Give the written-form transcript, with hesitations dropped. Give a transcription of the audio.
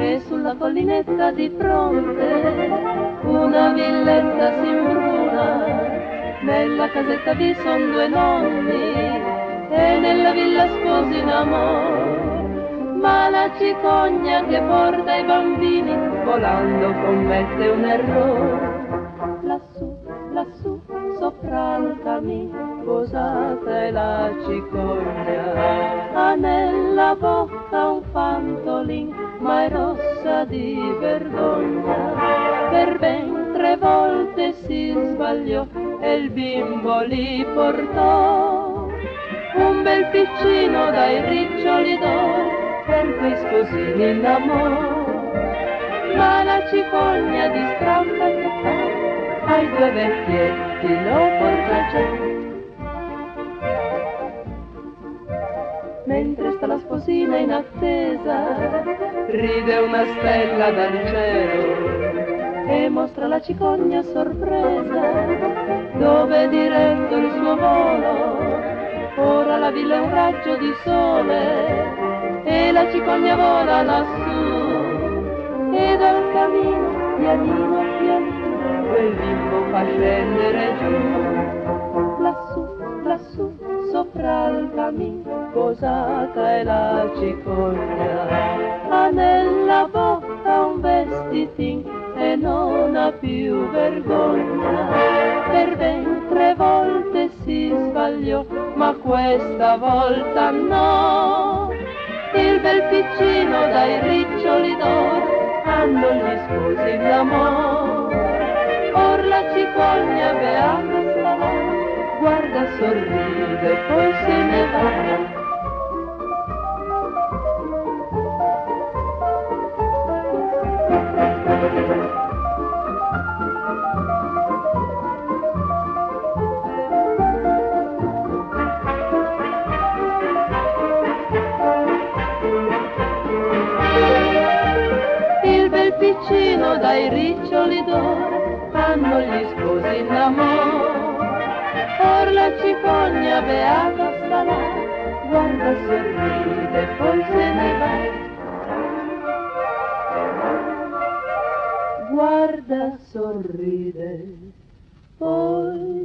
e sulla collinetta di fronte una villetta si imbruna. Nella casetta vi son due nonni e nella villa sposi in amor. Ma la cicogna che porta i bambini volando commette un errore. Lassù, lassù, sopra il camino posata è la cicogna. Ha nella bocca un fantolin, ma è rossa di vergogna. Per ben 3 volte si sbagliò e il bimbo li portò. Un bel piccino dai riccioli d'oro per quei sposini in amore. Ma la cicogna di stramba che fa ai 2 vecchietti lo porta già. Mentre sta la sposina in attesa ride una stella dal cielo e mostra la cicogna sorpresa dove è diretto il suo volo. Ora la villa è un raggio di sole e la cicogna vola lassù e dal camino pianino pianino quel bimbo fa scendere giù. Lassù, lassù, sopra il camino posata è la cicogna. Ha nella bocca un vestitin e non ha più vergogna. Per ben 3 volte si sbagliò, ma questa volta no. Il bel piccino dai riccioli d'oro hanno gli sposi in amore. Or la cicogna beata sta là, guarda, sorride, poi se ne va. Piccino dai riccioli d'oro hanno gli sposi in amore. Or la cicogna beata sta là, guarda, sorride, poi se ne va. Guarda, sorride, poi